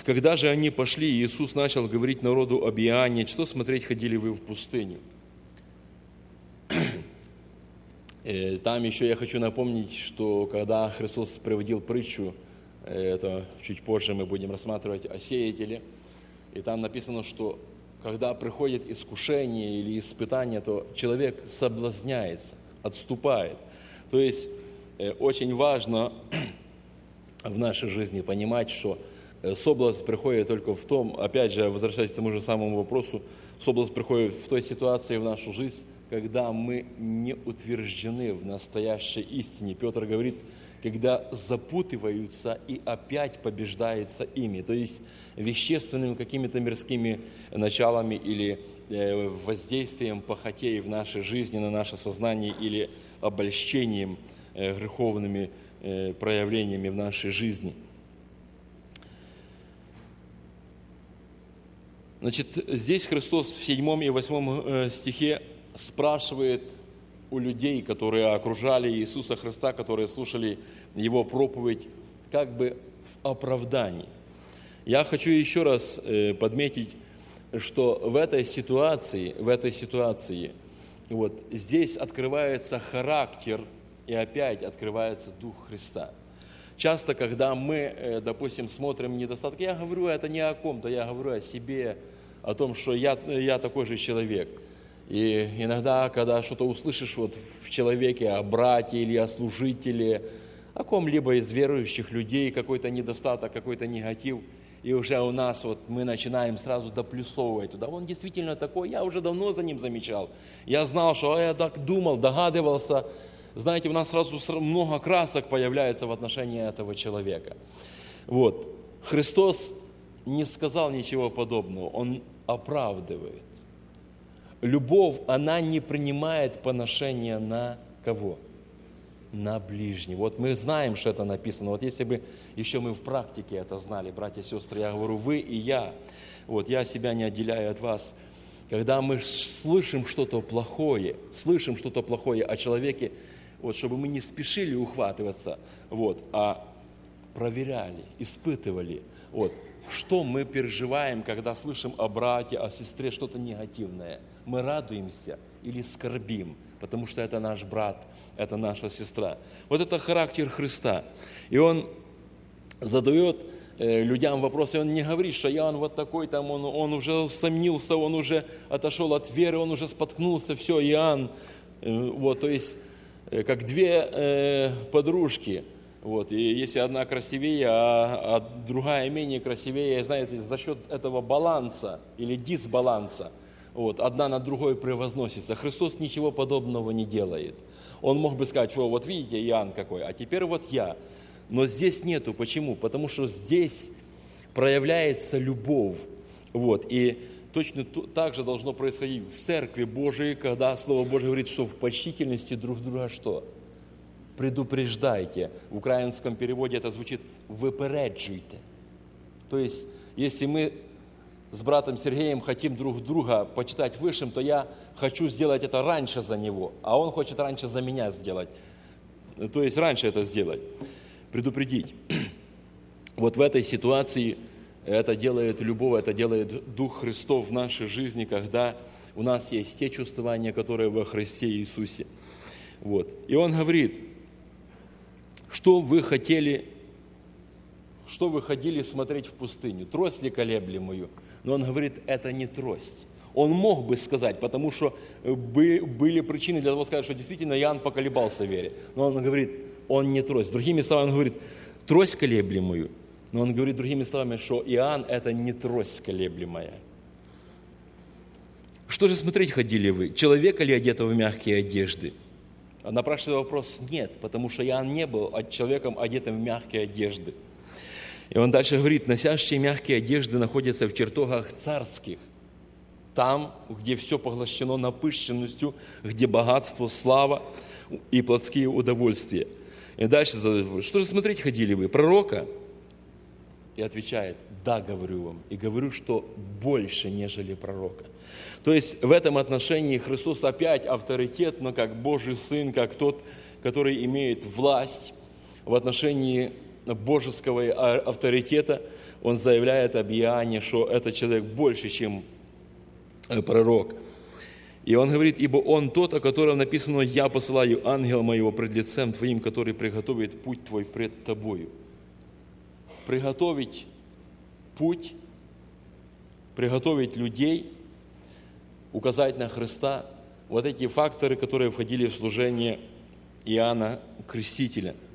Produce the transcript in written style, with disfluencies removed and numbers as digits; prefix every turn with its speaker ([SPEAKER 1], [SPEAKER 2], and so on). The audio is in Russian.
[SPEAKER 1] Когда же они пошли, Иисус начал говорить народу об Иоанне: что смотреть ходили вы в пустыню? Там еще я хочу напомнить, что когда Христос приводил притчу, это чуть позже мы будем рассматривать о сеятеле, и там написано, что когда приходит искушение или испытание, то человек соблазняется, отступает. То есть очень важно в нашей жизни понимать, что соблазн приходит только в том, опять же, возвращаясь к тому же самому вопросу, соблазн приходит в той ситуации в нашу жизнь, когда мы не утверждены в настоящей истине. Петр говорит, когда запутываются и опять побеждаются ими, то есть вещественными какими-то мирскими началами или воздействием похотей в нашей жизни, на наше сознание или обольщением греховными проявлениями в нашей жизни. Значит, здесь Христос в 7 и 8 стихе спрашивает у людей, которые окружали Иисуса Христа, которые слушали Его проповедь, как бы в оправдании. Я хочу еще раз подметить, что в этой ситуации, вот здесь открывается характер и опять открывается Дух Христа. Часто, когда мы, допустим, смотрим недостатки, я говорю это не о ком-то, я говорю о себе, о том, что я такой же человек. И иногда, когда что-то услышишь вот в человеке о брате или о служителе, о ком-либо из верующих людей, какой-то недостаток, какой-то негатив, и уже у нас вот мы начинаем сразу доплюсовывать туда. Он действительно такой, я уже давно за ним замечал. Я знал, что я так думал, догадывался. Знаете, у нас сразу много красок появляется в отношении этого человека. Вот. Христос не сказал ничего подобного, Он оправдывает. Любовь, она не принимает поношения на кого? На ближнего. Вот мы знаем, что это написано. Вот если бы еще мы в практике это знали, братья и сестры, я говорю, вы и я. Вот я себя не отделяю от вас. Когда мы слышим что-то плохое о человеке, вот, чтобы мы не спешили ухватываться, вот, а проверяли, испытывали, вот, что мы переживаем, когда слышим о брате, о сестре что-то негативное. Мы радуемся или скорбим, потому что это наш брат, это наша сестра. Вот это характер Христа. И Он задает людям вопросы, Он не говорит, что Иоанн вот такой, там, он уже усомнился, он уже отошел от веры, он уже споткнулся, все, Иоанн, вот, то есть, как две подружки, вот, и если одна красивее, а другая менее красивее, знаете, за счет этого баланса или дисбаланса, вот, одна над другой превозносится. Христос ничего подобного не делает. Он мог бы сказать, вот видите, Иоанн какой, а теперь вот я. Но здесь нету. Почему? Потому что здесь проявляется любовь. Вот, и точно так же должно происходить в Церкви Божией, когда Слово Божие говорит, что в почтительности друг друга что? Предупреждайте. В украинском переводе это звучит «выпереджуйте». То есть, если мы с братом Сергеем хотим друг друга почитать высшим, то я хочу сделать это раньше за него, а он хочет раньше за меня сделать. То есть, раньше это сделать. Предупредить. Вот в этой ситуации это делает любовь, это делает Дух Христов в нашей жизни, когда у нас есть те чувствования, которые во Христе Иисусе. Вот. И Он говорит, что вы ходили смотреть в пустыню? Трость ли колеблемую? Но Он говорит, это не трость. Он мог бы сказать, потому что были причины для того сказать, что действительно Иоанн поколебался в вере. Но Он говорит, он не трость. Другими словами, Он говорит, трость колеблемую. Но Он говорит другими словами, что Иоанн – это не трость колеблемая. Что же смотреть ходили вы? Человека ли одетого в мягкие одежды? А напрашивается вопрос – нет, потому что Иоанн не был человеком, одетым в мягкие одежды. И он дальше говорит, носящие мягкие одежды находятся в чертогах царских, там, где все поглощено напыщенностью, где богатство, слава и плотские удовольствия. И дальше задает, что же смотреть ходили вы? Пророка? И отвечает, да, говорю вам, и говорю, что больше, нежели пророка. То есть в этом отношении Христос опять авторитетно, как Божий Сын, как тот, который имеет власть в отношении божеского авторитета. он заявляет об Иоанне, что этот человек больше, чем пророк. И он говорит: ибо он тот, о котором написано: я посылаю ангела моего пред лицем твоим, который приготовит путь твой пред тобою. Приготовить путь, приготовить людей, указать на Христа. Вот эти факторы, которые входили в служение Иоанна Крестителя –